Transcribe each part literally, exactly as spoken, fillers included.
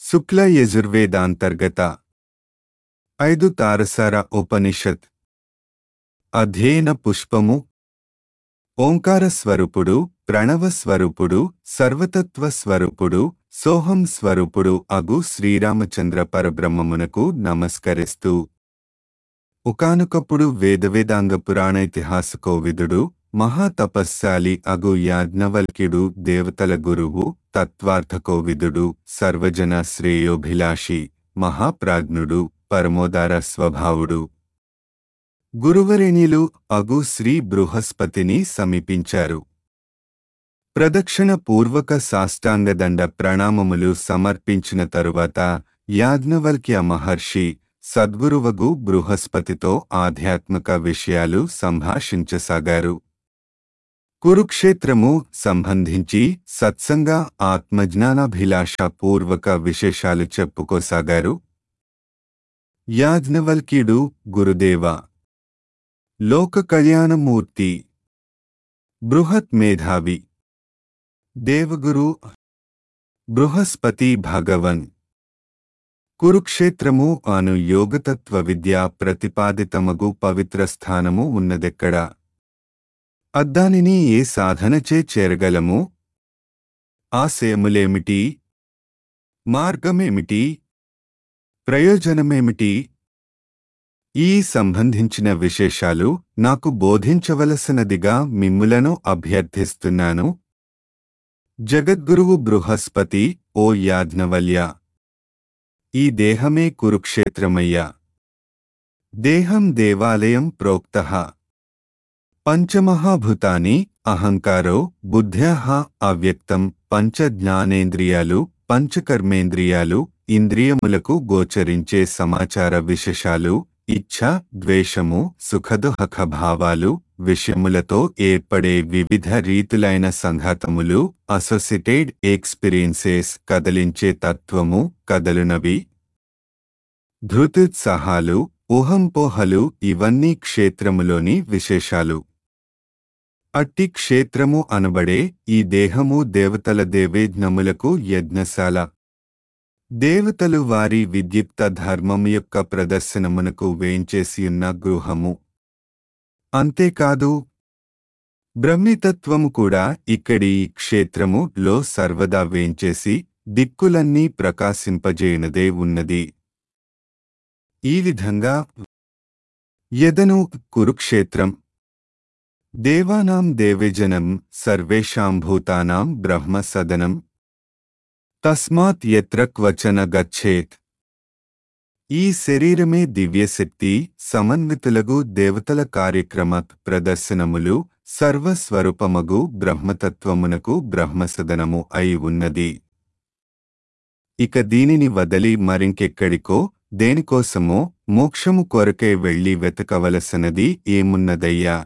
శుక్ల యజుర్వేదాంతర్గత ఐదు తారసార ఉపనిషత్ అధ్యయన పుష్పము. ఓంకార స్వరూపుడు, ప్రణవ స్వరూపుడు, సర్వతత్వ స్వరూపుడు, సోహం స్వరూపుడు అగు శ్రీరామచంద్ర పరబ్రహ్మమునకు నమస్కరిస్తూ ఒకానొకప్పుడు వేదవేదాంగ పురాణైతిహాసకోవిదుడు, మహాతపస్శాలి అగు యాజ్ఞవల్క్యుడు, దేవతల గురువు, తత్వార్థకోవిదుడు, సర్వజన శ్రేయోభిలాషి, మహాప్రాజ్ఞుడు, పరమోదార స్వభావుడు, గురువరేణ్యులు అగు శ్రీ బృహస్పతిని సమీపించారు. ప్రదక్షిణ పూర్వక సాష్టాంగదండ ప్రణామములు సమర్పించిన తరువాత యాజ్ఞవల్క్య మహర్షి సద్గురువగు బృహస్పతితో ఆధ్యాత్మిక విషయాలు సంభాషించసాగారు. కురుక్షేత్రము సంబంధించి సత్సంగ ఆత్మజ్ఞానాభిలాష పూర్వక విశేషాలు చెప్పుకోసాగారు. యాజ్ఞవల్క్యుడు: గురుదేవా, లోక కళ్యాణమూర్తి, బృహత్ మేధావి, దేవగురు, బృహస్పతి భగవన్, కురుక్షేత్రము అను యోగతత్వ విద్యా ప్రతిపాదితమగు పవిత్ర స్థానము ఉన్నదెక్కడా? అద్దానిని ఏ సాధనచే చేరగలము? ఆశయములేమిటి? మార్గమేమిటి? ప్రయోజనమేమిటి? ఈ సంబంధించిన విశేషాలు నాకు బోధించవలసినదిగా మిమ్ములను అభ్యర్థిస్తున్నాను. జగద్గురువు బృహస్పతి: ఓ యాజ్ఞవల్య, ఈ దేహమే కురుక్షేత్రమయ్యా. దేహం దేవాలయం ప్రోక్తః. పంచమహాభూతాని అహంకారో బుద్ధ్యాః అవ్యక్తం. పంచ జ్ఞానేంద్రియాలు, పంచకర్మేంద్రియాలు, ఇంద్రియములకు గోచరించే సమాచార విశేషాలు, ఇచ్ఛ, ద్వేషము, సుఖదుఃఖ భావాలు, విషయములతో ఏర్పడే వివిధ రీతులైన సంఘాతములు, అసోసియేటెడ్ ఎక్స్పీరియన్సెస్, కదలించే తత్వము, కదలునవి, ధృత్యుత్సాహాలు, ఊహంపోహలు ఇవన్నీ క్షేత్రములోని విశేషాలు. అట్టి క్షేత్రము అనబడే ఈ దేహము దేవతల దేవేజ్ఞములకు యజ్ఞశాల. దేవతలు వారి విద్యుక్త ధర్మం యొక్క ప్రదర్శనమునకు వేంచేసియున్న గృహము. అంతేకాదు, బ్రహ్మితత్వము కూడా ఇక్కడి ఈ క్షేత్రము లో సర్వదా వేంచేసి దిక్కులన్నీ ప్రకాశింపజేయునదే ఉన్నది. ఈ విధంగా యదను కురుక్షేత్రం దేవానాం దేవేజనం సర్వేషాం భూతానాం బ్రహ్మ సదనం తస్మాత్ యత్ర క్వచన గచ్చేత్. ఈ శరీరమే దివ్యశక్తి సమన్వితులగు దేవతల కార్యక్రమ ప్రదర్శనములు, సర్వస్వరూపమగు బ్రహ్మతత్వమునకు బ్రహ్మసదనము అయి ఉన్నది. ఇక దీనిని వదలి మరింకెక్కడికో, దేనికోసమో, మోక్షము కొరకే వెళ్లి వెతకవలసినది ఏమున్నదయ్యా?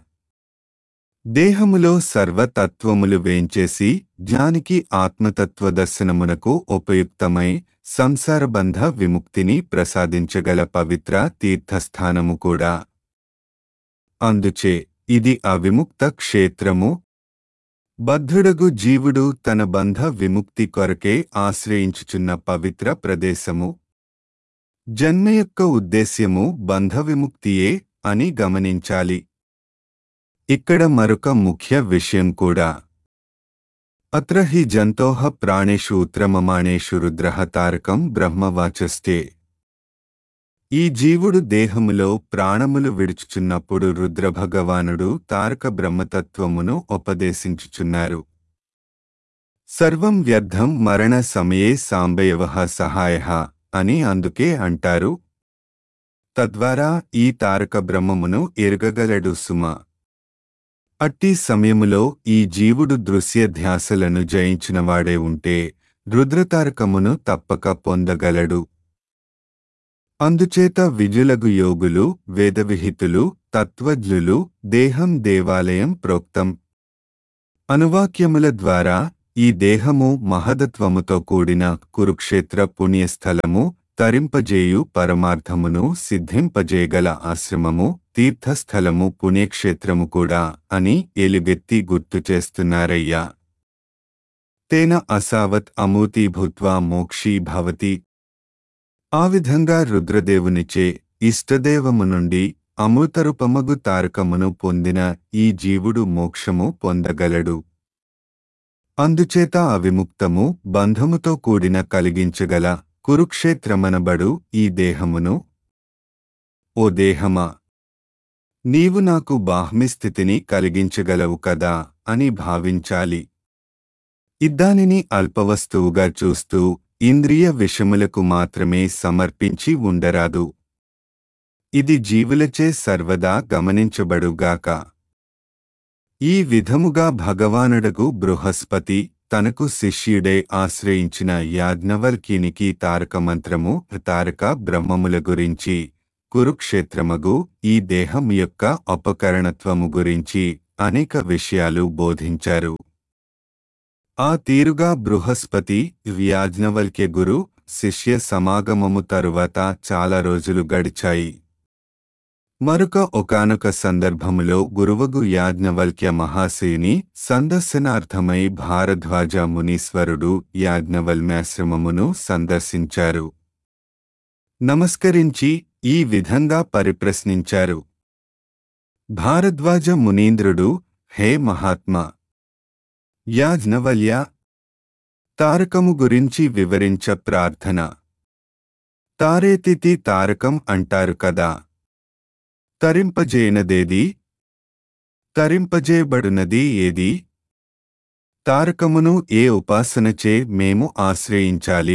దేహములో సర్వతత్వములు వేంచేసి జ్ఞానికి ఆత్మతత్వ దర్శనమునకు ఉపయుక్తమై సంసారబంధ విముక్తిని ప్రసాదించగల పవిత్ర తీర్థస్థానము కూడా. అందుచే ఇది అవిముక్త క్షేత్రము. బద్ధుడగు జీవుడు తన బంధ విముక్తి కొరకే ఆశ్రయించుచున్న పవిత్ర ప్రదేశము. జన్మ యొక్క ఉద్దేశ్యము బంధ విముక్తియే అని గమనించాలి. ఇక్కడ మరొక ముఖ్య విషయం కూడా. అత్ర హి జంతోః ప్రాణేషు ఉత్రమమాణేషు రుద్రః తారకం బ్రహ్మవాచస్తే. ఈ జీవుడు దేహములో ప్రాణములు విడుచుచున్నప్పుడు రుద్రభగవానుడు తారక బ్రహ్మతత్వమును ఉపదేశించుచున్నారు. సర్వం వ్యర్థం మరణ సమయే సాంబయవః సహాయః అని అందుకే అంటారు. తద్వారా ఈ తారక బ్రహ్మమును ఎరుగగలడు సుమ. అట్టి సమయములో ఈ జీవుడు దృశ్య ధ్యాసలను జయించినవాడే ఉంటే రుద్రతారకమును తప్పక పొందగలడు. అందుచేత విజులగు యోగులు, వేదవిహితులు, తత్వజ్ఞులు దేహం దేవాలయం ప్రోక్తం అనువాక్యముల ద్వారా ఈ దేహము మహదత్వముతో కూడిన కురుక్షేత్ర పుణ్యస్థలము, తరింపజేయు పరమార్థమును సిద్ధింపజేయగల ఆశ్రమము, తీర్థస్థలము, పుణ్యక్షేత్రము కూడా అని ఎలుగెత్తి గుర్తు చేస్తున్నారయ్యా. తేన అసావత్ అమూతి భూత్వా మోక్షీ భవతి. ఆ విధంగా రుద్రదేవునిచే ఇష్టదేవము నుండి అమృతరూపమగు తారకమును పొందిన ఈ జీవుడు మోక్షము పొందగలడు. అందుచేత అవిముక్తము బంధముతో కూడిన కలిగించగల కురుక్షేత్రమనబడు ఈ దేహమును, ఓ దేహమా, నీవు నాకు బాహ్మిస్థితిని కలిగించగలవు కదా అని భావించాలి. ఇద్దానిని అల్పవస్తువుగా చూస్తూ ఇంద్రియ విషములకు మాత్రమే సమర్పించి ఉండరాదు. ఇది జీవులచే సర్వదా గమనించబడుగాక. ఈ విధముగా భగవానుడగు బృహస్పతి తనకు శిష్యుడే ఆశ్రయించిన యాజ్ఞవల్క్యునికి తారకమంత్రము తారక బ్రహ్మముల గురించి, కురుక్షేత్రమగు ఈ దేహం యొక్క అపకరణత్వము గురించి అనేక విషయాలు బోధించారు. ఆ తీరుగా బృహస్పతి యాజ్ఞవల్క్య గురు శిష్య సమాగమము తరువాత చాలా రోజులు గడిచాయి. మరొక ఒకానొక సందర్భములో గురువగు యాజ్ఞవల్క్య మహాశయుని సందర్శనార్థమై భారద్వాజ మునీశ్వరుడు యాజ్ఞవల్మ్యాశ్రమమును సందర్శించారు. నమస్కరించి ఈ విధంగా పరిప్రశ్నించారు. భారద్వాజ మునీంద్రుడు, హే మహాత్మా యాజ్ఞవల్య, తారకము గురించి వివరించ ప్రార్థన. తారేతితి తారకం అంటారు కదా, తరింపజేయనదేది? తరింపజేయబడునది ఏది? తారకమును ఏ ఉపాసనచే మేము ఆశ్రయించాలి?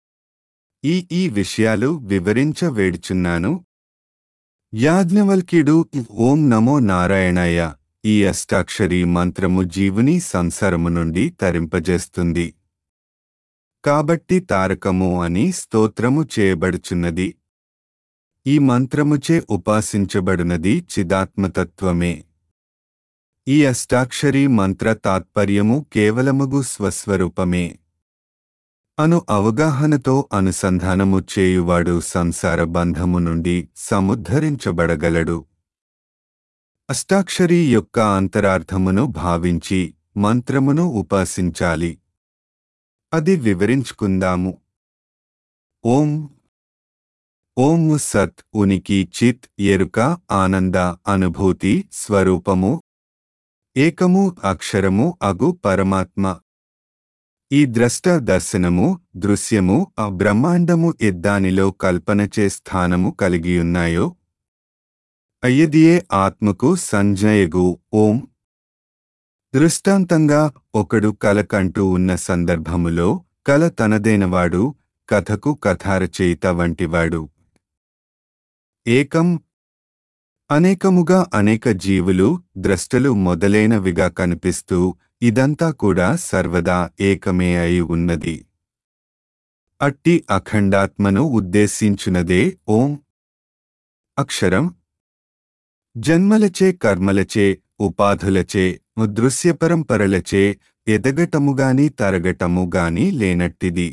ఈ ఈ విషయాలు వివరించ వేడుచున్నాను. యాజ్ఞవల్క్యుడు, ఓం నమో నారాయణాయ, ఈ అష్టాక్షరీ మంత్రము జీవుని సంసారము నుండి తరింపజేస్తుంది. కాబట్టి తారకము అని స్తోత్రము చేయబడుచున్నది. ఈ మంత్రముచే ఉపాసించబడునది చిదాత్మతత్వమే. ఈ అష్టాక్షరీ మంత్ర తాత్పర్యము కేవలముగు స్వస్వరూపమే అను అవగాహనతో అనుసంధానము చేయువాడు సంసార బంధము నుండి సముద్ధరించబడగలడు. అష్టాక్షరీ యొక్క అంతరార్థమును భావించి మంత్రమును ఉపాసించాలి. అది వివరించుకుందాము. ఓం ఓం సత్ ఉనికి, చిత్ ఎరుక, ఆనంద అనుభూతి స్వరూపము, ఏకము అక్షరము అగు పరమాత్మ. ఈ ద్రష్ట దర్శనము, దృశ్యము, ఆ బ్రహ్మాండము ఎద్దానిలో కల్పనచే స్థానము కలిగియున్నాయో అయ్యదియే ఆత్మకు సంజ్ఞయగు ఓం. దృష్టాంతంగా ఒకడు కల కంటూ ఉన్న సందర్భములో కల తనదైనవాడు, కథకు కథారచయిత వంటివాడు. ఏకం అనేకముగా అనేక జీవులు, ద్రష్టలు మొదలైనవిగా కనిపిస్తూ ఇదంతా కూడా సర్వదా ఏకమే అయి ఉన్నది. అట్టి అఖండాత్మను ఉద్దేశించునదే ఓం. అక్షరం జన్మలచే, కర్మలచే, ఉపాధులచే, దృశ్యపరంపరలచే ఎదగటముగాని తరగటముగాని లేనట్టిది,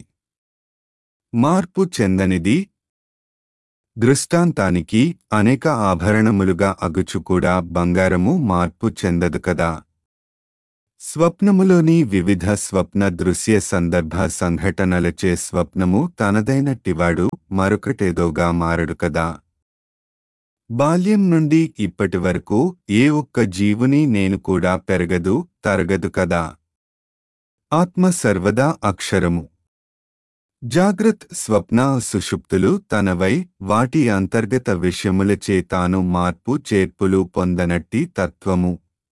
మార్పు చెందనిది. దృష్టాంతానికి అనేక ఆభరణములుగా అగుచుకూడా బంగారము మార్పు చెందదు కదా. స్వప్నములోని వివిధ స్వప్న దృశ్య సందర్భ సంఘటనలచే స్వప్నము తనదైనట్టివాడు మరొకటేదోగా మారడు కదా. బాల్యం నుండి ఇప్పటి వరకు ఏ ఒక్క జీవుని నేను కూడా పెరగదు, తరగదు కదా. ఆత్మ సర్వదా అక్షరము. జాగ్రత్, స్వప్న, సుషుప్తులు తనవై వాటి అంతర్గత విషయములచే తాను మార్పు చేర్పులు పొందనట్టి తత్వము.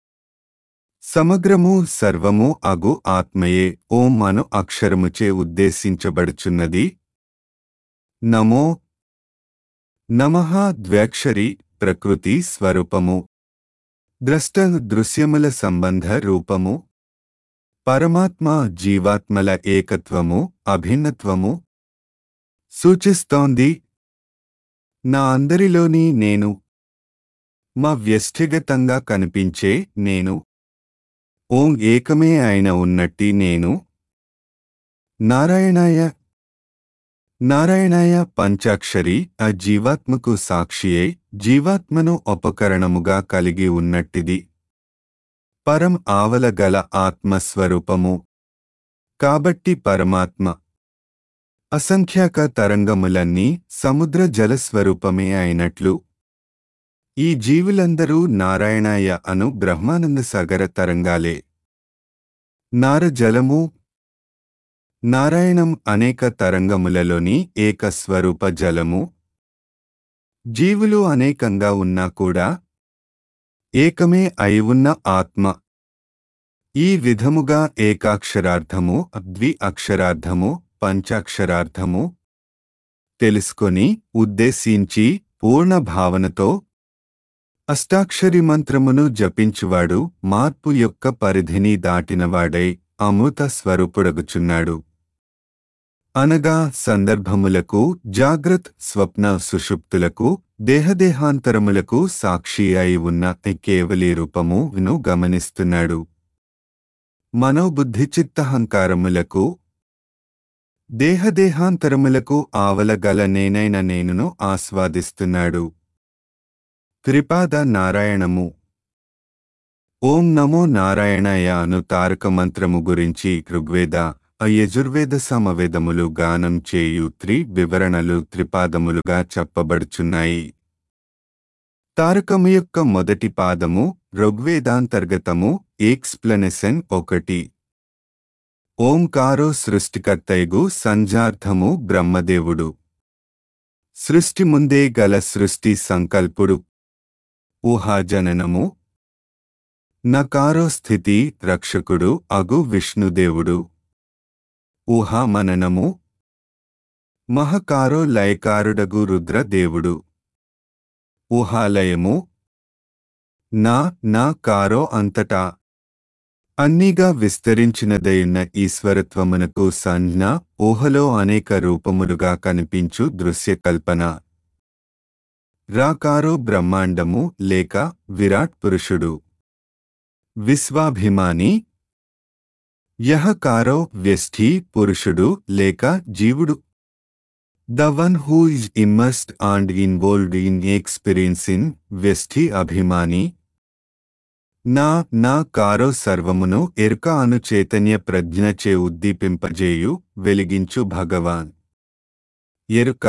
సమగ్రము సర్వము అగు ఆత్మయే ఓం అను అక్షరముచే ఉద్దేశించబడుచున్నది. నమో నమః ద్వ్యక్షరి ప్రకృతి స్వరూపము, ద్రష్ట దృశ్యముల సంబంధ రూపము, పరమాత్మ జీవాత్మల ఏకత్వము, అభిన్నత్వము సూచిస్తోంది. నా అందరిలోని నేను, మా వ్యష్టిగతంగా కనిపించే నేను, ఓం ఏకమే అయిన ఉన్నట్టి నేను. నారాయణాయ నారాయణాయ పంచాక్షరి ఆ జీవాత్మకు సాక్షియే, జీవాత్మను ఉపకరణముగా కలిగి ఉన్నట్టిది. పరం ఆవల గల ఆత్మస్వరూపము. కాబట్టి పరమాత్మ అసంఖ్యాక తరంగములన్నీ సముద్ర జలస్వరూపమే అయినట్లు ఈ జీవులందరూ నారాయణాయ అను బ్రహ్మానంద సాగర తరంగాలే. నార జలము నారాయణం అనేక తరంగములలోని ఏక స్వరూప జలము. జీవులు అనేకంగా ఉన్నా కూడా ఏకమే అయి ఉన్న ఆత్మ. ఈ విధముగా ఏకాక్షరార్థము, ద్వి అక్షరార్థము, పంచాక్షరార్థము తెలుసుకొని ఉద్దేశించి పూర్ణ భావనతో అష్టాక్షరి మంత్రమును జపించువాడు మార్పు యొక్క పరిధిని దాటినవాడై అమృత స్వరూపుడగుచున్నాడు. అనగా సందర్భములకు, జాగ్రత్ స్వప్న సుషుప్తులకు, దేహదేహాంతరములకు సాక్షి అయి ఉన్న కేవలీ రూపమును గమనిస్తున్నాడు. మనోబుద్ధిచిత్తహంకారములకు, దేహదేహాంతరములకు ఆవలగల నేనైన నేనును ఆస్వాదిస్తున్నాడు. త్రిపాద నారాయణము. ఓం నమో నారాయణాయ అను తారక మంత్రము గురించి ఋగ్వేద, యజుర్వేద సమవేదములు గానం చేయు త్రి వివరణలు త్రిపాదములుగా చెప్పబడుచున్నాయి. తారకము యొక్క మొదటి పాదము ఋగ్వేదాంతర్గతము ఎక్స్ప్లెనేషన్ ఒకటి. ఓంకారో సృష్టికర్తయగు సంజార్థము బ్రహ్మదేవుడు. సృష్టి ముందే గల సృష్టి సంకల్పుడు. ఊహాజననము. నకారో స్థితి రక్షకుడు అగు విష్ణుదేవుడు. ఊహామననము. మహకారో లయకారుడగు రుద్రదేవుడు. ఊహాలయము. నా నా కారో అంతటా అన్నీగా విస్తరించినదైన ఈశ్వరత్వమునకు సంజ్ఞ ఊహలో అనేక రూపములుగా కనిపించు దృశ్యకల్పన. రాకారో బ్రహ్మాండము లేక విరాట్ పురుషుడు. విశ్వాభిమాని. యహకారో వ్యష్ఠి పురుషుడు లేక జీవుడు. The one who is immersed and involved in experiencing వ్యష్ఠి అభిమాని. నా నా కారో సర్వమును ఎరుక అను చైతన్య ప్రజ్ఞచే ఉద్దీపింపజేయు వెలిగించు భగవాన్. ఎరుక.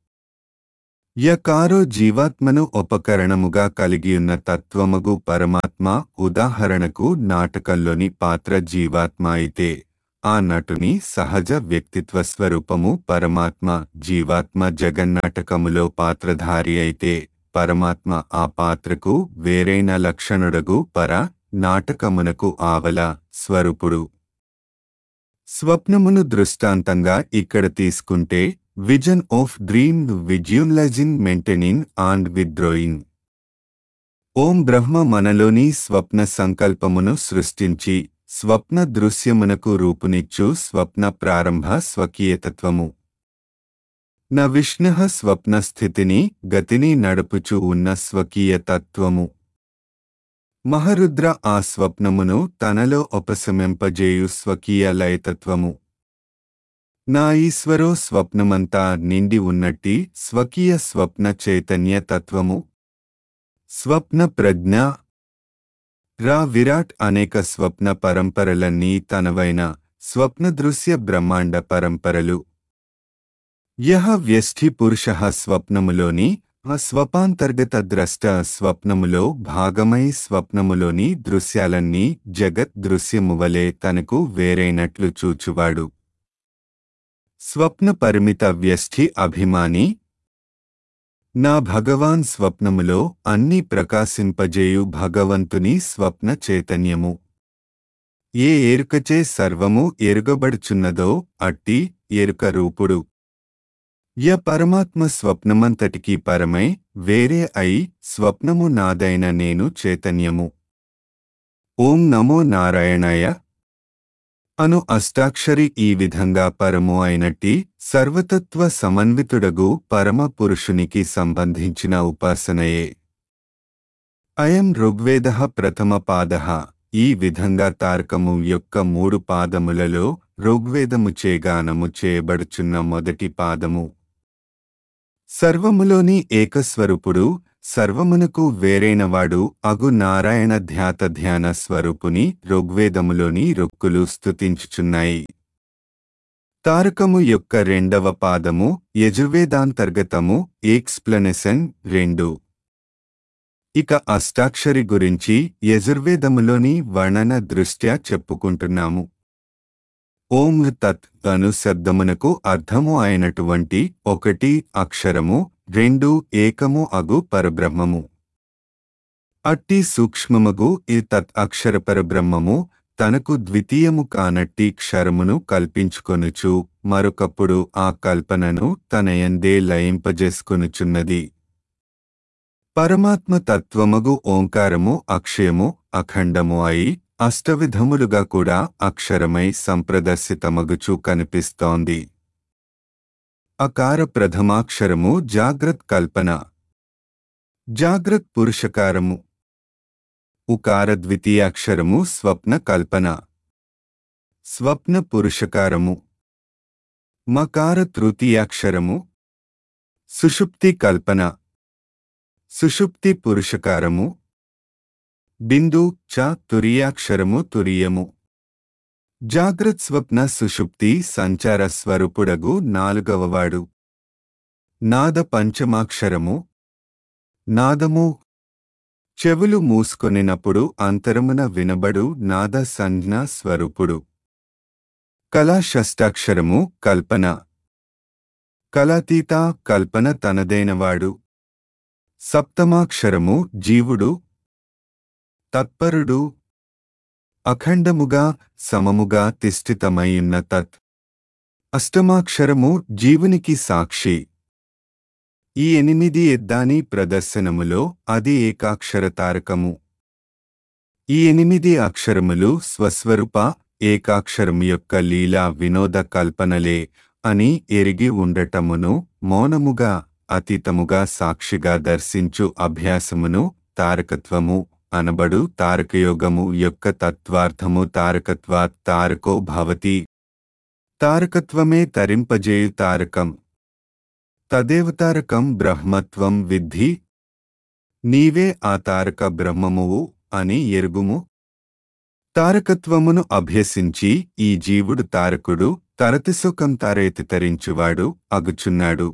యకారో జీవాత్మను ఉపకరణముగా కలిగియున్న తత్వమగు పరమాత్మ. ఉదాహరణకు నాటకంలోని పాత్ర జీవాత్మ అయితే ఆ నటుని సహజ వ్యక్తిత్వ స్వరూపము పరమాత్మ. జీవాత్మ జగన్నాటకములో పాత్రధారి అయితే పరమాత్మ ఆ పాత్రకు వేరైన లక్షణుడగు పర నాటకమునకు ఆవల స్వరూపుడు. స్వప్నమును దృష్టాంతంగా ఇక్కడ తీసుకుంటే vision of dream, visualising, maintaining and withdrawing. ఓం బ్రహ్మ మనలోని స్వప్న సంకల్పమును సృష్టించి స్వప్న దృశ్యమునకు రూపునిచ్చు స్వప్న ప్రారంభ స్వకీయతత్వము. న విష్ణుః స్వప్న స్థితిని గతిని నడుపుచు ఉన్న స్వకీయ తత్వము. మహరుద్ర ఆ స్వప్నమును తనలో ఉపశమింపజేయు స్వకీయ లయతత్వము. నా ఈశ్వరో స్వప్నమంతా నిండి ఉన్నట్టి స్వకీయ స్వప్న చైతన్య తత్వము. స్వప్న ప్రజ్ఞ. రా విరాట్ అనేక స్వప్న పరంపరలన్నీ తనవైన స్వప్నదృశ్య బ్రహ్మాండ పరంపరలు. యహ వ్యష్ఠి పురుషః స్వప్నములోని ఆ స్వపాంతర్గత ద్రష్ట స్వప్నములో భాగమై స్వప్నములోని దృశ్యాలన్నీ జగత్ దృశ్యమువలే తనకు వేరైనట్లు చూచువాడు. స్వప్న పరిమిత వ్యష్ఠి అభిమాని. నా భగవాన్ స్వప్నములో అన్ని ప్రకాశింపజేయు భగవంతుని స్వప్న చైతన్యము. ఏ ఎరుకచే సర్వము ఎరుగబడుచున్నదో అట్టి ఎరుక రూపుడు. య పరమాత్మ స్వప్నమంతటికీ పరమై వేరే అయి స్వప్నము నాదైన నేను చైతన్యము. ఓం నమో నారాయణాయ అను అష్టాక్షరి ఈ విధంగా పరము అయినట్టి సర్వతత్వ సమన్వితుడగు పరమ పురుషునికి సంబంధించిన ఉపాసనయే. అయం ఋగ్వేదః ప్రథమ పాదః. ఈ విధంగా తారకము యొక్క మూడు పాదములలో ఋగ్వేదముచే గానము చేయబడుచున్న మొదటి పాదము. సర్వములోని ఏకస్వరూపుడు, సర్వమునకు వేరైనవాడు అగు నారాయణ ధ్యాత ధ్యాన స్వరూపుని ఋగ్వేదములోని రుక్కులు స్తుతించుచున్నాయి. తారకము యొక్క రెండవ పాదము యజుర్వేదాంతర్గతము ఎక్స్ప్లెనేషన్ రెండు. ఇక అష్టాక్షరి గురించి యజుర్వేదములోని వర్ణన దృష్ట్యా చెప్పుకుంటున్నాము. ఓం తత్ అను శబ్దమునకు అర్థము అయినటువంటి ఒకటి అక్షరము, రెండు ఏకము అగు పరబ్రహ్మము. అట్టి సూక్ష్మమగు ఈ తత్ అక్షర పరబ్రహ్మము తనకు ద్వితీయము కానట్టి క్షరమును కల్పించుకొనుచు మరొకప్పుడు ఆ కల్పనను తనయందే లయింపజేసుకొనుచున్నది. పరమాత్మ తత్వమగు ఓంకారము అక్షయము అఖండము అయి అష్టవిధములుగా కూడా అక్షరమై సంప్రదర్శితమగుచు కనిపిస్తోంది. అకార ప్రథమాక్షరము జాగ్రత్ కల్పన, జాగ్రత్ పురుషకారము. ఉకార ద్వితీయాక్షరము స్వప్న కల్పన, స్వప్న పురుషకారము. మకార తృతీయాక్షరము సుషుప్తి కల్పన, సుషుప్తి పురుషకారము. బిందు చ తురియాక్షరము తురియము. జాగ్రత్ స్వప్న సుషుప్తి సంచార స్వరూపుడగు నాలుగవవాడు. నాద పంచమాక్షరము నాదము. చెవులు మూసుకొనినప్పుడు అంతరమున వినబడు నాద సంజ్ఞా స్వరూపుడు. కళా షష్టాక్షరము కల్పన, కళాతీత కల్పన తనదైనవాడు. సప్తమాక్షరము జీవుడు, తత్పరుడు. అఖండముగా సమముగా తిష్ఠితమైయున్న తత్. అష్టమాక్షరము జీవునికి సాక్షి. ఈ ఎనిమిది ఎద్దాని ప్రదర్శనములో అది ఏకాక్షర తారకము. ఈ ఎనిమిది అక్షరములు స్వస్వరూప ఏకాక్షరము యొక్క లీలా వినోద కల్పనలే అని ఎరిగి ఉండటమును మౌనముగా అతీతముగా సాక్షిగా దర్శించు అభ్యాసమును తారకత్వము అనబడు. తారకయోగము యొక్క తత్వార్థము తారకత్వాత్ తారకో భవతి. తారకత్వమే తరింపజేయు తారకం. తదేవ తారకం బ్రహ్మత్వం విద్ధి. నీవే ఆ తారక బ్రహ్మమువు అని ఎరుగుము. తారకత్వమును అభ్యసించి ఈ జీవుడు తారకుడు తరతిసుఖం తారేతి తరించువాడు అగుచున్నాడు.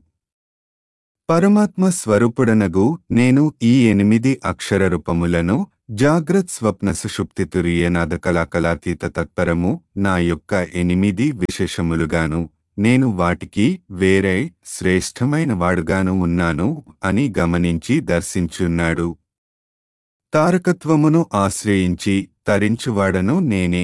పరమాత్మ స్వరూపుడనగు నేను ఈ ఎనిమిది అక్షర రూపములను జాగ్రత్ స్వప్న సుషుప్తి తురియనాద కళాకళాతీత తత్పరము నా యొక్క ఎనిమిది విశేషములుగాను నేను వాటికి వేరే శ్రేష్టమైన వాడుగాను ఉన్నాను అని గమనించి దర్శించున్నాడు. తారకత్వమును ఆశ్రయించి తరించువాడను నేనే.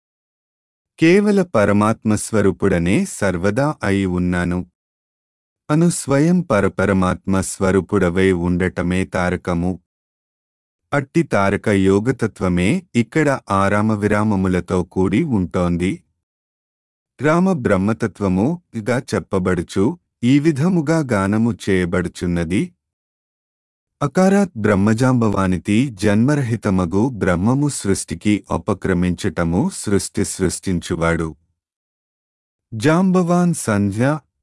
కేవల పరమాత్మస్వరూపుడనే సర్వదా అయి ఉన్నాను అను స్వయం పరపరమాత్మ స్వరూపుడవై ఉండటమే తారకము. అట్టి తారక యోగతత్వమే ఇక్కడ ఆరామ విరామములతో కూడి ఉంటోంది. రామ బ్రహ్మతత్వము గా చెప్పబడుచు ఈ విధముగా గానము చేయబడుచున్నది. అకారాత్ బ్రహ్మజాంబవానితి జన్మరహితమగు బ్రహ్మము సృష్టికి ఉపక్రమించటము సృష్టి సృష్టించువాడు. జాంబవాన్ సంధ్య.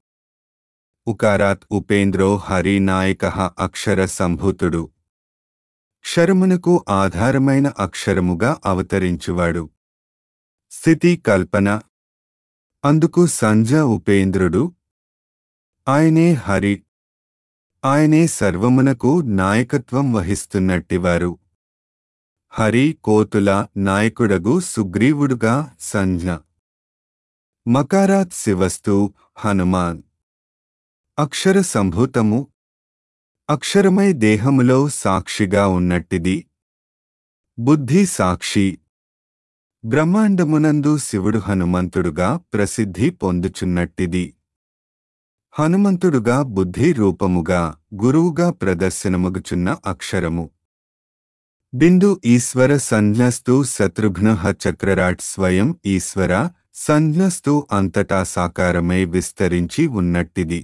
ఉకారాత్ ఉపేంద్రో హరినాయకః అక్షర సంభూతుడు. క్షరమునకు ఆధారమైన అక్షరముగా అవతరించువాడు. స్థితి కల్పన. అందుకు సంధ్య ఉపేంద్రుడు. ఆయనే హరి. ఆయనే సర్వమునకు నాయకత్వం వహిస్తున్నట్టివారు. హరి కోతుల నాయకుడగు సుగ్రీవుడుగా సంజ్ఞ. మకారాత్ శివస్తు హనుమాన్. అక్షర సంభూతము. అక్షరమై దేహములో సాక్షిగా ఉన్నట్టిది. బుద్ధి సాక్షి. బ్రహ్మాండమునందు శివుడు హనుమంతుడుగా ప్రసిద్ధి పొందుచున్నట్టిది. హనుమంతుడుగా బుద్ధి రూపముగా గురువుగా ప్రదర్శనమగుచున్న అక్షరము. బిందు ఈశ్వర సంజ్ఞస్తు శత్రుఘ్న చక్రరాట్ స్వయం ఈశ్వర సంజ్ఞస్తు అంతటా సాకారమై విస్తరించి ఉన్నట్టిది.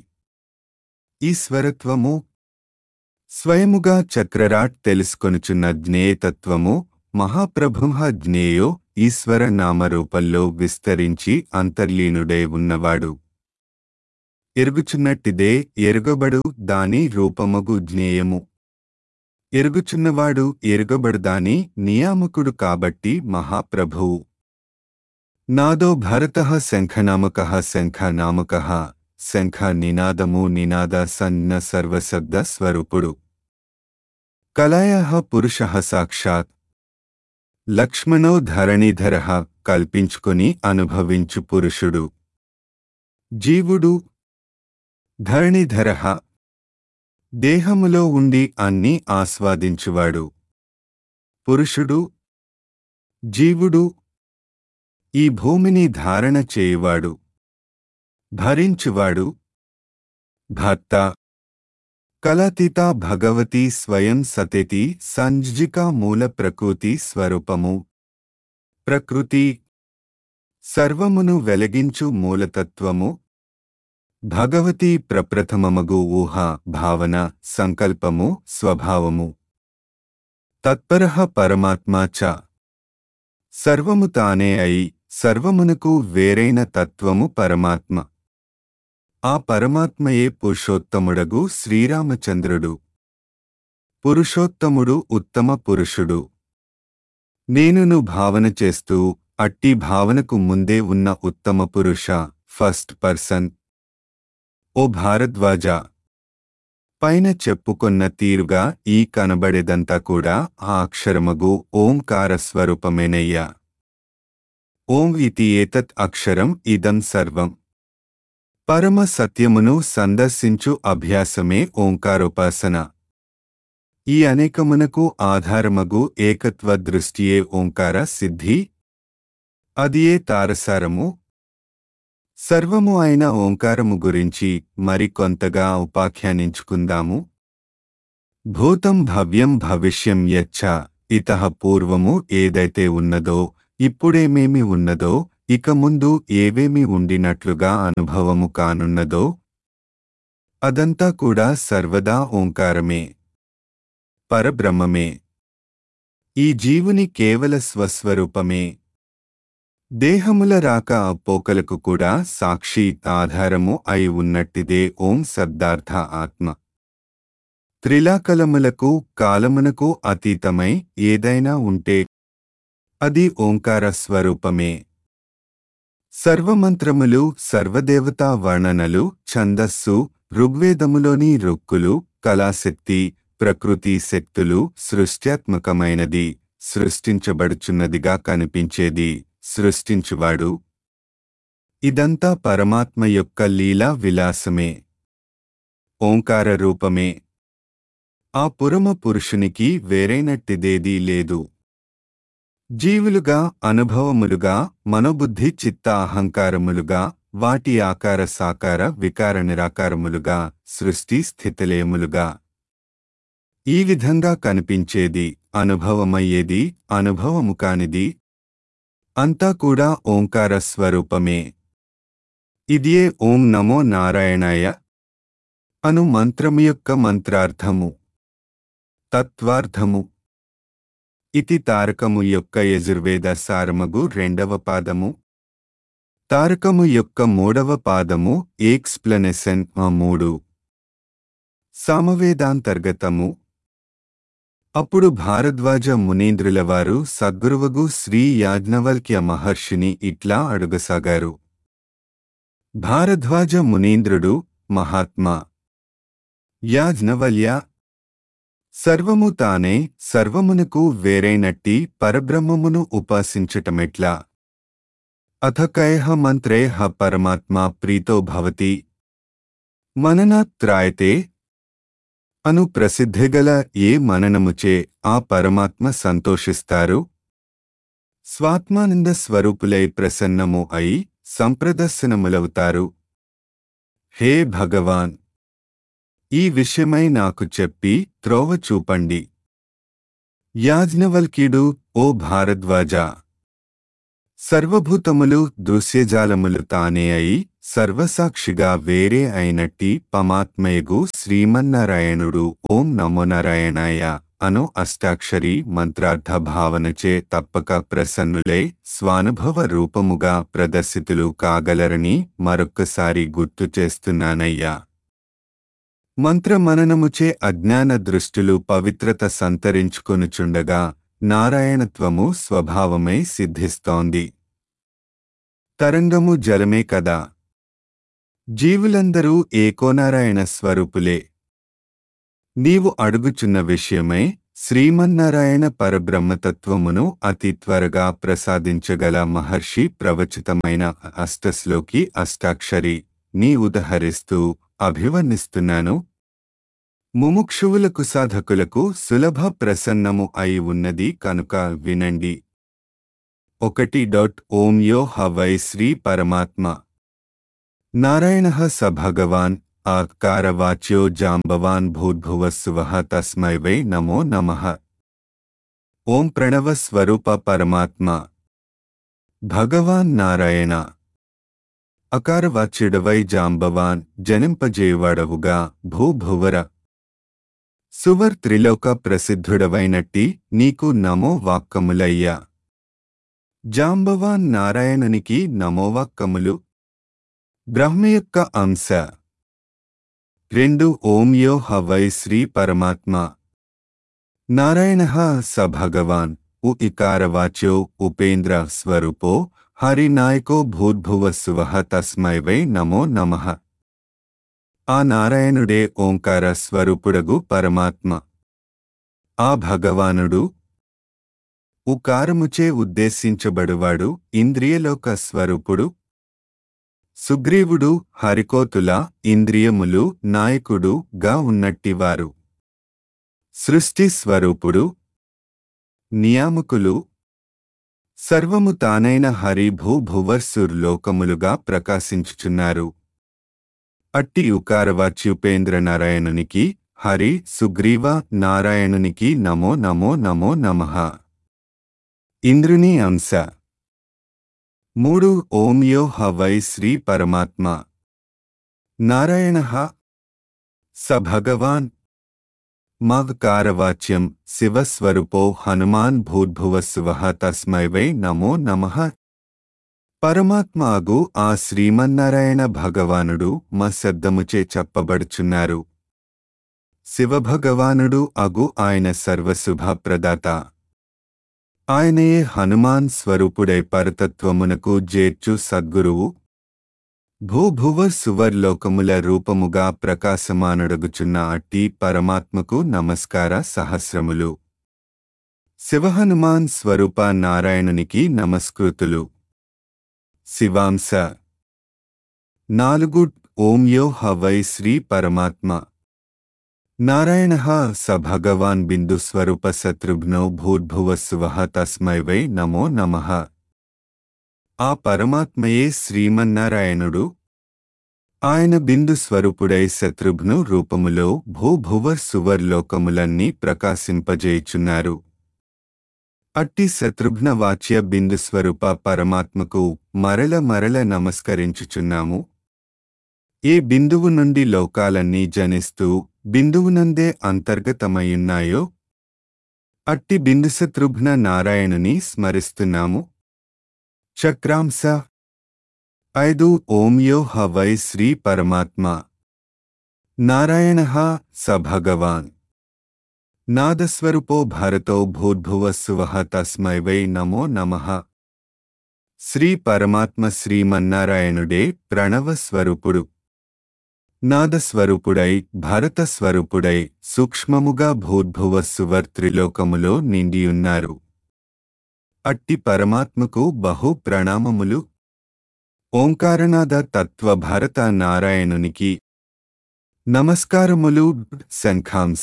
ఈశ్వరత్వము. స్వయముగా చక్రరాట్ తెలుసుకొనుచున్న జ్ఞేయతత్వము మహాప్రభుః జ్ఞేయో ఈశ్వర నామరూపంలో విస్తరించి అంతర్లీనుడై ఉన్నవాడు. ఎరుగుచున్నట్టిదే ఎరుగబడు దాని రూపమగు జ్ఞేయము. ఎరుగుచున్నవాడు ఎరుగబడు దాని నియామకుడు కాబట్టి మహాప్రభువు. నాదో భరతః శంఖనామకః శంఖనామకః శంఖ నినాదము నినాద సన్న సర్వశబ్ద స్వరూపుడు. కలయః పురుషః సాక్షాత్. లక్ష్మణో ధరణిధరః కల్పించుకొని అనుభవించు పురుషుడు. జీవుడు. ధరణిధరః దేహములో ఉండి అన్ని ఆస్వాదించువాడు. పురుషుడు. జీవుడు. ఈ భూమిని ధారణ చేయువాడు. భరించువాడు. భర్త. కలాతీత భగవతి స్వయం సతేతి సంజ్జికా మూల ప్రకృతి స్వరూపము. ప్రకృతి. సర్వమును వెలిగించు మూలతత్వము. భగవతి ప్రప్రథమమగు ఊహ భావన సంకల్పము స్వభావము. తత్పరః పరమాత్మా చ. సర్వము తానే అయి సర్వమునకు వేరైన తత్వము పరమాత్మ. ఆ పరమాత్మయే పురుషోత్తముడగు శ్రీరామచంద్రుడు. పురుషోత్తముడు ఉత్తమ పురుషుడు. నేనును భావన చేస్తూ అట్టి భావనకు ముందే ఉన్న ఉత్తమ పురుష ఫస్ట్ పర్సన్. ఓ భారద్వాజ, పైన చెప్పుకొన్న తీరుగా ఈ కనబడేదంతా కూడా ఆ అక్షరమగు ఓంకార స్వరూపమేనయ్యా. ఓం ఇతి ఏతత్ అక్షరం ఇదం సర్వం. పరమ సత్యమును సందర్శించు అభ్యాసమే ఓంకారోపాసన. ఈ అనేకమునకు ఆధారమగు ఏకత్వ దృష్టియే ఓంకార సిద్ధి. అదియే తారసారము. సర్వము అయిన ఓంకారము గురించి మరికొంతగా ఉపాఖ్యానించుకుందాము. భూతం భవ్యం భవిష్యం యచ్చ. ఇతః పూర్వము ఏదైతే ఉన్నదో, ఇప్పుడేమేమి ఉన్నదో, ఇక ముందు ఏవేమి ఉండినట్లుగా అనుభవము కానున్నదో అదంతా కూడా సర్వదా ఓంకారమే, పరబ్రహ్మమే. ఈ జీవుని కేవల స్వస్వరూపమే. దేహముల రాక పోకలకు కూడా సాక్షి ఆధారము అయి ఉన్నట్టిదే ఓం శబ్దార్థ ఆత్మ. త్రిలాకలములకు కాలమునకు అతీతమై ఏదైనా ఉంటే అది ఓంకార స్వరూపమే. సర్వమంత్రములు, సర్వదేవతా వర్ణనలు, ఛందస్సు, ఋగ్వేదములోని రుక్కులు, కళాశక్తి, ప్రకృతి శక్తులు, సృష్ట్యాత్మకమైనది, సృష్టించబడుచున్నదిగా కనిపించేది, సృష్టించువాడు. ఇదంతా పరమాత్మ యొక్క లీలా విలాసమే, ఓంకార రూపమే. ఆ పురమ పురుషునికి వేరైనట్టిదేదీ లేదు. జీవులుగా, అనుభవములుగా, మనోబుద్ధి చిత్త అహంకారములుగా, వాటి ఆకార సాకార వికార నిరాకారములుగా, సృష్టి స్థితిలయములుగా ఈ విధంగా కనిపించేది, అనుభవమయ్యేది, అనుభవము కానిది అంతా కూడా ఓంకార స్వరూపమే. ఇదియే ఓం నమో నారాయణాయ అను మంత్రము యొక్క మంత్రార్థము, తత్వార్థము. ఇతి తారకము యొక్క యజుర్వేద సారమగు రెండవ పాదము. తారకము యొక్క మూడవ పాదము ఎక్స్ప్లెనేషన్ మూడు. సామవేదాంతర్గతము. అప్పుడు భారద్వాజ మునీంద్రులవారు సద్గురువగు శ్రీ యాజ్ఞవల్క్య మహర్షిని ఇట్లా అడుగసాగారు. భారద్వాజ మునీంద్రుడు, మహాత్మా యాజ్ఞవల్య, సర్వము తానే సర్వమునకు వేరైనట్టి పరబ్రహ్మమును ఉపాసించటమెట్లా? అథ కయః మంత్రైః పరమాత్మా ప్రీతో భవతి మననాత్ త్రాయతే అను ప్రసిద్ధిగల ఏ మననముచే ఆ పరమాత్మ సంతోషిస్తారు? స్వాత్మానంద స్వరూపులై ప్రసన్నము అయి సంప్రదర్శనములవుతారు. హే భగవాన్, ఈ విషయమై నాకు చెప్పి త్రోవ చూపండి. యాజ్ఞవల్క్యుడు, ఓ భారద్వాజా, సర్వభూతములు దృశ్యజాలములు తానే అయి సర్వసాక్షిగా వేరే అయినట్టి పమాత్మయగు శ్రీమన్నారాయణుడు ఓం నమో నారాయణాయ అను అష్టాక్షరి మంత్రార్థ భావనచే తప్పక ప్రసన్నులై స్వానుభవ రూపముగా ప్రదర్శితులు కాగలరని మరొక్కసారి గుర్తు చేస్తున్నానయ్యా. మంత్రమననముచే అజ్ఞాన దృష్టులు పవిత్రత సంతరించుకొనుచుండగా నారాయణత్వము స్వభావమై సిద్ధిస్తోంది. తరంగము జలమే కదా. జీవులందరూ ఏకోనారాయణ స్వరూపులే. నీవు అడుగుచున్న విషయమై శ్రీమన్నారాయణ పరబ్రహ్మతత్వమును అతి త్వరగా ప్రసాదించగల మహర్షి ప్రవచితమైన అష్టశ్లోకి అష్టాక్షరి నీ ఉదహరిస్తూ అభివర్ణిస్తున్నాను. ముముక్షువులకు సాధకులకు సులభ ప్రసన్నము అయి ఉన్నది కనుక వినండి. ఒకటి డాట్ ఓం యో హవై శ్రీ పరమాత్మ నారాయణః స భగవాన్ ఆకారవాచ్యో జాంబవాన్ భూర్భువస్సువః తస్మై వై నమో నమః. ఓం ప్రణవ స్వరూప పరమాత్మ భగవాన్ నారాయణ అకారవాచ్యుడవై జాంబవాన్ జనింపజేయువాడవుగా భూభువర సువర్ త్రిలోక ప్రసిద్ధుడవైనట్టి నీకు నమో వాక్కములయ్యా. జాంబవాన్ నారాయణునికి నమోవాక్కములు. బ్రహ్మ యొక్క అంశ. రెండు ఓం యో హవై శ్రీ పరమాత్మ నారాయణః స భగవాన్ ఉ ఇకారవాచ్యో ఉపేంద్ర స్వరూపో హరినాయకో భూర్భువస్సువః తస్మై వై నమో నమః. ఆ నారాయణుడే ఓంకార స్వరూపుడగు పరమాత్మ. ఆ భగవానుడు ఉకారముచే ఉద్దేశించబడువాడు ఇంద్రియలోక స్వరూపుడు. సుగ్రీవుడు హరికోతుల ఇంద్రియములు నాయకుడు గా ఉన్నట్టివారు. సృష్టి స్వరూపుడు. నియామకులు. సర్వము తానైన హరి భూభువర్సుర్లోకములుగా ప్రకాశించుచున్నారు. అట్టి ఉకారవాచ్యుపేంద్ర నారాయణునికి హరి సుగ్రీవ నారాయణునికి నమో నమో నమో నమః. ఇంద్రుని అంశ. మూడు ఓం యో హవై శ్రీ పరమాత్మ నారాయణః స భగవాన్ మకారవాచ్యం శివస్వరూపో హనుమాన్ భూర్భువస్సువః తస్మై వై నమో నమః. పరమాత్మ అగు ఆ శ్రీమన్నారాయణ భగవానుడు మ శబ్దముచే చెప్పబడుచున్నారు. శివభగవానుడు అగు ఆయన సర్వశుభ ప్రదాత. ఆయనయే హనుమాన్ స్వరూపుడై పరతత్వమునకు జేర్చు సద్గురువు. భూభువ సువర్లోకముల రూపముగా ప్రకాశమానడగుచున్న అట్టి పరమాత్మకు నమస్కార సహస్రములు. శివహనుమాన్ స్వరూప నారాయణునికి నమస్కృతులు. శివాంశ. నాలుగు ఓం యో హవై శ్రీ పరమాత్మ నారాయణః స భగవాన్ బిందుస్వరూప శత్రుఘ్నో భూర్భువస్సువః తస్మై వై నమో నమః. ఆ పరమాత్మయే శ్రీమన్నారాయణుడు. ఆయన బిందు స్వరూపుడై శత్రుఘ్ను రూపములో భూభువర్ సువర్లోకములన్నీ ప్రకాశింపజేయుచున్నారు. అట్టి శత్రుఘ్న వాచ్య బిందుస్వరూప పరమాత్మకు మరల మరల నమస్కరించుచున్నాము. ఏ బిందువు నుండి లోకాలన్నీ జనిస్తూ బిందువునందే అంతర్గతమయున్నాయో అట్టి బిందుశత్రుఘ్న నారాయణుని స్మరిస్తున్నాము. చక్రాంశ. ఐదు ఓం యో హవై శ్రీ పరమాత్మ నారాయణః స భగవాన్ నాదస్వరూపో భారతో భూర్భువస్సువః తస్మై వై నమో నమః. శ్రీ పరమాత్మ శ్రీమన్నారాయణుడే ప్రణవ స్వరూపుడు. నాదస్వరూపుడై భారతస్వరూపుడై సూక్ష్మముగా భూర్భువస్సువర్ త్రిలోకములో నిండియున్నారు. అట్టి పరమాత్మకు బహు ప్రణామములు. ఓంకారనాద తత్వ భారత నారాయణునికి నమస్కారములు. శంఖాంశ.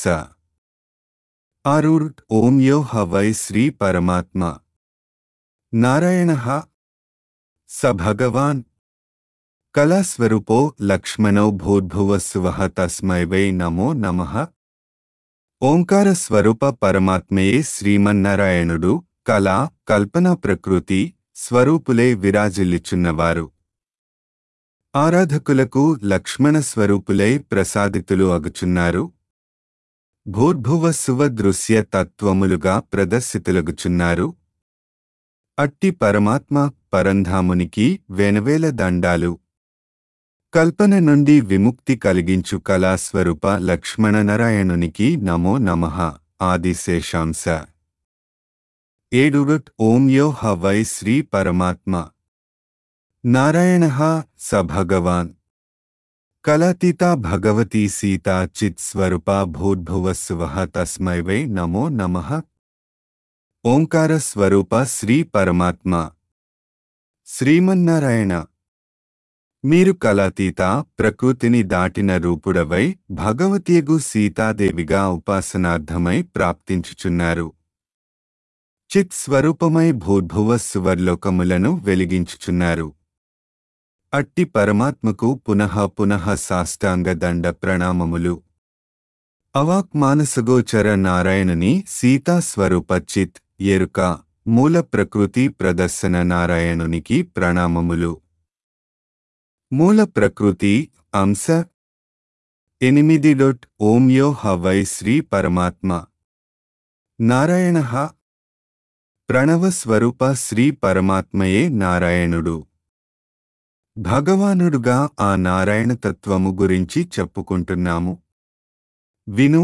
ఆరు ఓం యో హవై శ్రీ పరమాత్మ నారాయణః స భగవాన్ కళాస్వరూపో లక్ష్మణో భూర్భువస్సువః తస్మై వై నమో నమః. ఓంకార స్వరూప పరమాత్మయే శ్రీమన్నారాయణుడు కళా కల్పనా ప్రకృతి స్వరూపులే విరాజిల్లుచున్నవారు. ఆరాధకులకు లక్ష్మణ స్వరూపులై ప్రసాదితులు అగుచున్నారు. భూర్భువస్సువ దృశ్య తత్వములుగా ప్రదర్శితులగుచున్నారు. అట్టి పరమాత్మ పరంధామునికి వెనవేల దండాలు. కల్పన నుండి విముక్తి కలిగించు కళాస్వరూప లక్ష్మణనారాయణునికి నమో నమః. ఆదిశేషాంశ. ఏడు ఓం యో హవై శ్రీ పరమాత్మ నారాయణః స భగవాన్ కళాతీతా భగవతీ సీతా చిత్స్వరూపా భూర్భువస్సువః తస్మై వై నమో నమః. ఓంకార స్వరూప శ్రీ పరమాత్మ శ్రీమన్నారాయణ, మీరు కళాతీత ప్రకృతిని దాటిన రూపుడవై భగవతియగు సీతాదేవిగా ఉపాసనార్థమై ప్రాప్తించుచున్నారు. చిత్ స్వరూపమై భూర్భువ సువర్లోకములను వెలిగించుచున్నారు. అట్టి పరమాత్మకు పునః పునః సాష్టాంగ దండ ప్రణామములు. అవాక్ మానసగోచర నారాయణుని సీతా స్వరూప చిత్ ఎరుక మూల ప్రకృతి ప్రదర్శన నారాయణునికి ప్రణామములు. మూల ప్రకృతి అంశ ఎనిమిది డొట్ ఓం యో హవై శ్రీ పరమాత్మ నారాయణః. ప్రణవ స్వరూప శ్రీ పరమాత్మయే నారాయణుడు. భగవానుడుగా ఆ నారాయణ తత్వము గురించి చెప్పుకుంటున్నాము. విను.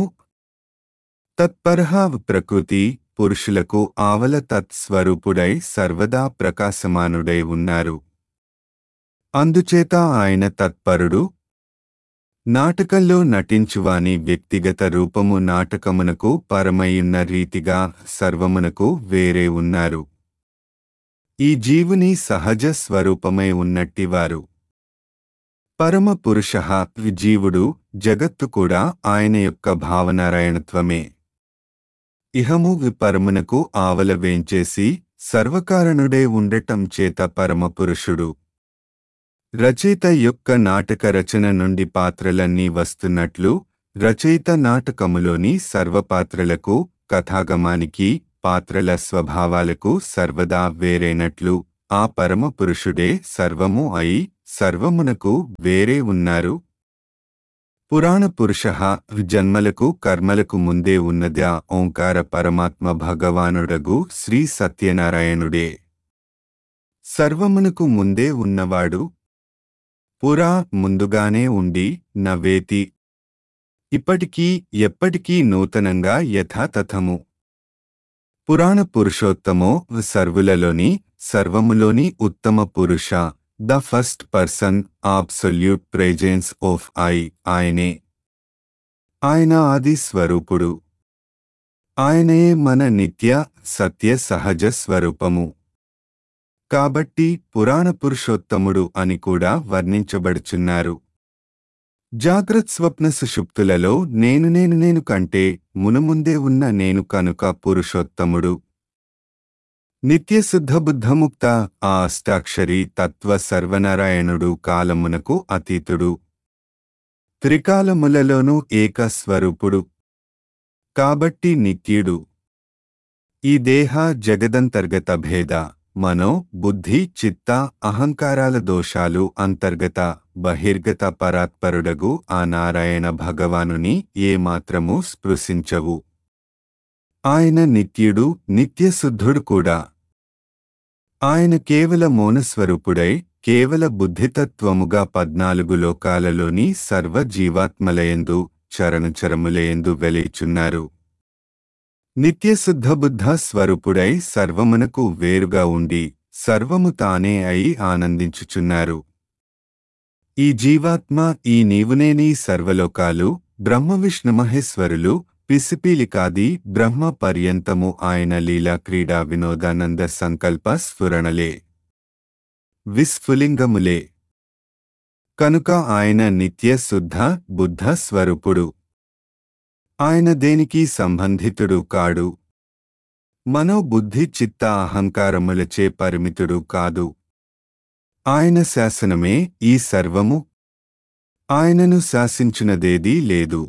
తత్పరః ప్రకృతి పురుషులకు ఆవల తత్స్వరూపుడై సర్వదా ప్రకాశమానుడై ఉన్నారు. అందుచేత ఆయన తత్పరుడు. నాటకంలో నటించువాని వ్యక్తిగత రూపము నాటకమునకు పరమయున్న రీతిగా సర్వమునకు వేరే ఉన్నారు. ఈ జీవుని సహజ స్వరూపమై ఉన్నట్టివారు. పరమ పురుషః జీవుడు, జగత్తు కూడా ఆయన యొక్క భావనారాయణత్వమే. ఇహము పరమునకు ఆవల వేంచేసి సర్వకారణుడే ఉండటం చేత పరమపురుషుడు. రచయిత యొక్క నాటక రచన నుండి పాత్రలన్నీ వస్తున్నట్లు రచయిత నాటకములోని సర్వపాత్రలకు, కథాగమానికి, పాత్రల స్వభావాలకు సర్వదా వేరైనట్లు ఆ పరమపురుషుడే సర్వము అయి సర్వమునకు వేరే ఉన్నారు. పురాణ పురుషః జన్మలకు కర్మలకు ముందే ఉన్నదా ఓంకార పరమాత్మ భగవానుడగు శ్రీ సత్యనారాయణుడే. సర్వమునకు ముందే ఉన్నవాడు. పురా ముందుగానే ఉండి నవేతి ఇప్పటికీ ఎప్పటికీ నూతనంగా యథాతథము. పురాణ పురుషోత్తమో సర్వులలోని సర్వములోని ఉత్తమ పురుష, the first person, absolute presence of I ఆయనే. ఆయన ఆది స్వరూపుడు. ఆయనే మన నిత్య సత్య సహజ స్వరూపము. కాబట్టి పురాణ పురుషోత్తముడు అని కూడా వర్ణించబడుచున్నారు. జాగ్రత్ స్వప్న సుషుప్తులలో నేను నేను నేను కంటే మునుముందే ఉన్న నేను కనుక పురుషోత్తముడు. నిత్యశుద్ధబుద్ధముక్త ఆ అష్టాక్షరి తత్వ సర్వనారాయణుడు కాలమునకు అతీతుడు. త్రికాలములలోనూ ఏక స్వరూపుడు. కాబట్టి నిత్యుడు. ఈ దేహ జగదంతర్గత భేద, మనో, బుద్ధి, చిత్త, అహంకారాల దోషాలు అంతర్గత బహిర్గత పరాత్పరుడగు ఆ నారాయణ భగవానుని ఏమాత్రము స్పృశించవు. ఆయన నిత్యుడు, నిత్యశుద్ధుడు కూడా. ఆయన కేవల మౌనస్వరూపుడై కేవల బుద్ధితత్వముగా పద్నాలుగు లోకాలలోని సర్వ జీవాత్మలయందు చరణచరములయందు వెలియుచున్నారు. నిత్యశుద్ధబుద్ధ స్వరూపుడై సర్వమునకు వేరుగా ఉండి సర్వము తానే అయి ఆనందించుచున్నారు. ఈ జీవాత్మ, ఈ నీవునేని సర్వలోకాలు, బ్రహ్మ విష్ణు మహేశ్వరులు, పిసిపీలికాది బ్రహ్మ పర్యంతము ఆయన లీలా క్రీడా వినోదానంద సంకల్ప స్ఫురణలే, విస్ఫులింగములే. కనుక ఆయన నిత్య శుద్ధ బుద్ధ స్వరూపుడు. ఆయన దేనికి సంబంధితుడు కాడు. మనోబుద్ధి చిత్త అహంకారములచే పరిమితుడు కాదు. ఆయన శాసనమే ఈ సర్వము. ఆయనను శాసించునదేదీ లేదు.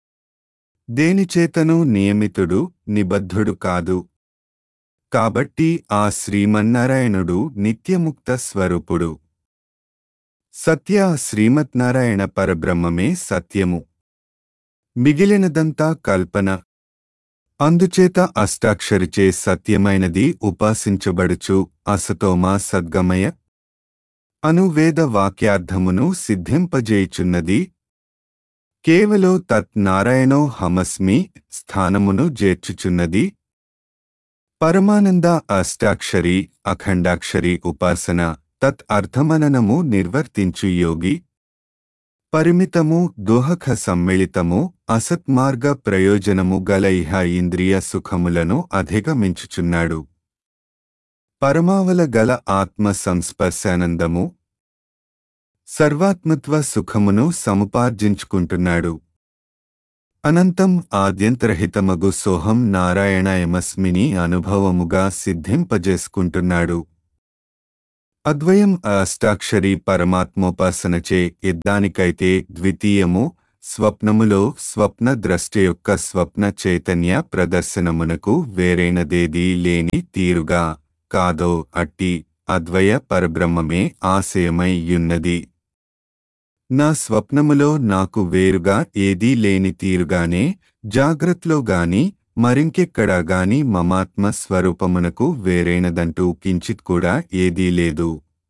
దేనిచేతను నియమితుడు, నిబద్ధుడు కాదు. కాబట్టి ఆ శ్రీమన్నారాయణుడు నిత్యముక్త స్వరూపుడు. సత్య శ్రీమన్నారాయణ పరబ్రహ్మమే సత్యము. మిగిలినదంతా కల్పన. అందుచేత అష్టాక్షరిచే సత్యమైనది ఉపాసించబడుచు అసతోమా సద్గమయ అను వేద వాక్యార్థమును సిద్ధింపజేయుచున్నది. కేవలో తత్ నారాయణో హమస్మి స్థానమును చేర్చుచున్నది. పరమానంద అష్టాక్షరి అఖండాక్షరి ఉపాసన తత్ అర్థమననము నిర్వర్తించు యోగి పరిమితము దోహక సమ్మిళితము అసత్మార్గ ప్రయోజనము గల ఇహ ఇంద్రియ సుఖములను అధిగమించుచున్నాడు. పరమావల గల ఆత్మ సంస్పర్శానందము సర్వాత్మత్వ సుఖమును సముపార్జించుకుంటున్నాడు. అనంతం ఆద్యంతరహితమగు సోహం నారాయణయమస్మిని అనుభవముగా సిద్ధింపజేసుకుంటున్నాడు. అద్వయం అష్టాక్షరి పరమాత్మోపాసనచే ఎద్దానికైతే ద్వితీయము స్వప్నములో స్వప్న ద్రష్ట యొక్క స్వప్న చైతన్య ప్రదర్శనమునకు వేరైనదేదీ లేని తీరుగా కాదో అట్టి అద్వయ పరబ్రహ్మమే ఆశయమై యున్నది. నా స్వప్నములో నాకు వేరుగా ఏదీ లేని తీరుగానే జాగ్రత్తలో గాని మరింకెక్కడా గాని మమాత్మ స్వరూపమునకు వేరైనదంటూ కించిత్ కూడా ఏదీ లేదు.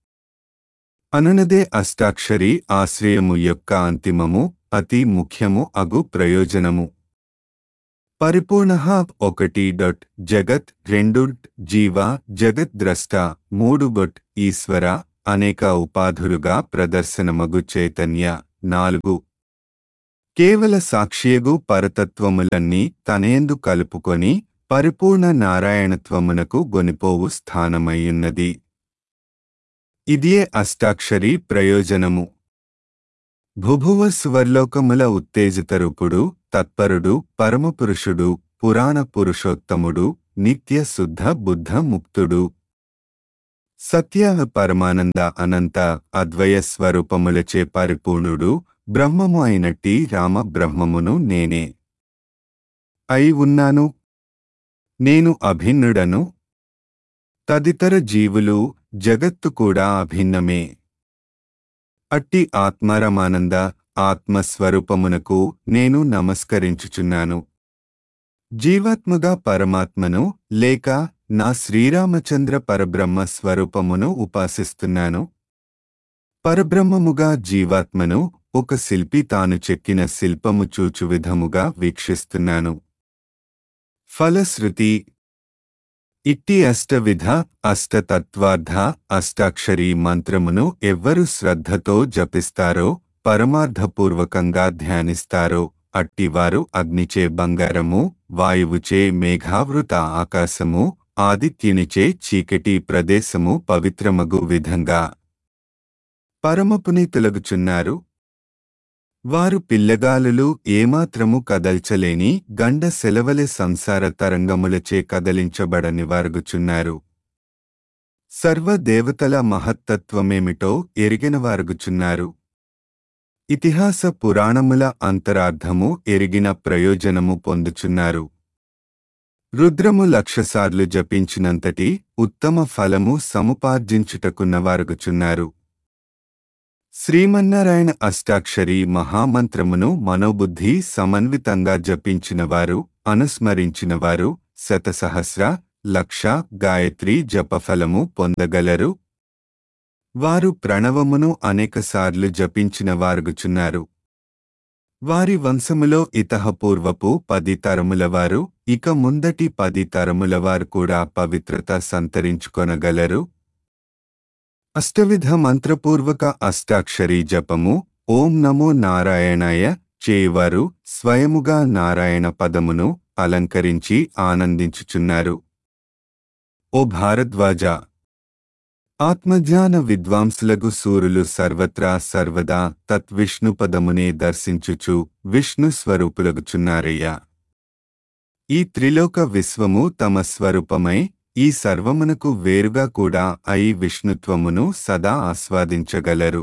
అనునదే అష్టాక్షరి ఆశ్రయము యొక్క అంతిమము అతి ముఖ్యము అగు ప్రయోజనము. పరిపూర్ణః ఒకటి డొట్ జగత్ రెండు జీవ జగత్ ద్రష్ట మూడు బొట్ ఈశ్వర అనేక ఉపాధులుగా ప్రదర్శనమగు చైతన్య నాలుగు కేవల సాక్షియగు పరతత్వములన్నీ తనయందు కలుపుకొని పరిపూర్ణ నారాయణత్వమునకు గొనిపోవు స్థానమయ్యున్నది. ఇదియే అష్టాక్షరి ప్రయోజనము. భుభువ స్వర్లోకముల ఉత్తేజితరూపుడు తత్పరుడు పరమపురుషుడు పురాణ పురుషోత్తముడు నిత్య శుద్ధ బుద్ధ ముక్తుడు సత్య పరమానంద అనంత అద్వయ స్వరూపములచే పరిపూర్ణుడు బ్రహ్మము అయినట్టి రామ బ్రహ్మమును నేనే అయి ఉన్నాను. నేను అభిన్నుడను. తదితర జీవులు జగత్తు కూడా అభిన్నమే. అట్టి ఆత్మారమానంద ఆత్మస్వరూపమునకు నేను నమస్కరించుచున్నాను. జీవాత్మగా పరమాత్మను లేక నా శ్రీరామచంద్ర పరబ్రహ్మ స్వరూపమును ఉపాసిస్తున్నాను. పరబ్రహ్మముగా జీవాత్మను ఒక శిల్పి తాను చెక్కిన శిల్పము చూచు విధముగా వీక్షిస్తున్నాను. ఫలశ్రుతి ఇట్టి అష్టవిధ అష్టతత్వార్థ అష్టాక్షరీ మంత్రమును ఎవ్వరు శ్రద్ధతో జపిస్తారో పరమార్థపూర్వకంగా ధ్యానిస్తారో అట్టివారు అగ్నిచే బంగారము వాయువుచే మేఘావృత ఆకాశము ఆదిత్యునిచే చీకటి ప్రదేశము పవిత్రమగు విధంగా పరమపునీతులగుచున్నారు. వారు పిల్లగాలులు ఏమాత్రము కదల్చలేని గండ సెలవలె సంసార తరంగములచే కదలించబడని వారుగుచున్నారు. సర్వదేవతల మహత్తత్వమేమిటో ఎరిగినవారుగుచున్నారు. ఇతిహాస పురాణముల అంతరార్థము ఎరిగిన ప్రయోజనము పొందుచున్నారు. రుద్రము లక్షసార్లు జపించినంతటి ఉత్తమ ఫలము సముపార్జించుటకున్నవారుగుచున్నారు. శ్రీమన్నారాయణ అష్టాక్షరీ మహామంత్రమును మనోబుద్ధి సమన్వితంగా జపించినవారు అనుస్మరించినవారు శతసహస్ర లక్ష గాయత్రి జపఫలము పొందగలరు. వారు ప్రణవమును అనేకసార్లు జపించిన వారుగుచున్నారు. వారి వంశములో ఇతహపూర్వపు పది తరములవారు ఇక ముందటి పది తరములవారు కూడా పవిత్రత సంతరించుకొనగలరు. అష్టవిధ మంత్రపూర్వక అష్టాక్షరీ జపము ఓం నమో నారాయణాయ చేయువారు స్వయముగా నారాయణ పదమును అలంకరించి ఆనందించుచున్నారు. ఓ భారద్వాజ, ఆత్మజ్ఞాన విద్వాంసులగు సూరులు సర్వత్రా సర్వదా తద్విష్ణుపదమునే దర్శించుచు విష్ణు స్వరూపులగుచున్నారయ్యా. ఈ త్రిలోక విశ్వము తమ స్వరూపమై ఈ సర్వమునకు వేరుగా కూడా అయి విష్ణుత్వమును సదా ఆస్వాదించగలరు.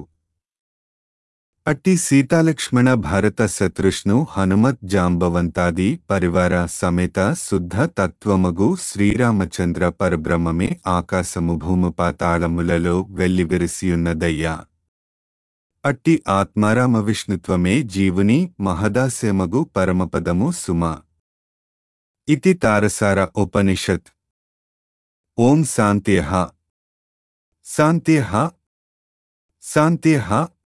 అట్టి సీతాలక్ష్మణ భరత శత్రుష్ణు హనుమత్ జాంబవంతాది పరివార సమేత శుద్ధ తత్వమగు శ్రీరామచంద్ర పరబ్రహ్మమే ఆకాశము భూమిపాతాళములలో వెల్లివిరిసియున్నదయ్యా. అట్టి ఆత్మారామ విష్ణుత్వమే జీవుని మహదాస్యమగు పరమపదము సుమ. ఇతి తారసార ఉపనిషత్. ఓం శాంత్యః శాంత్యః శాంత్యః.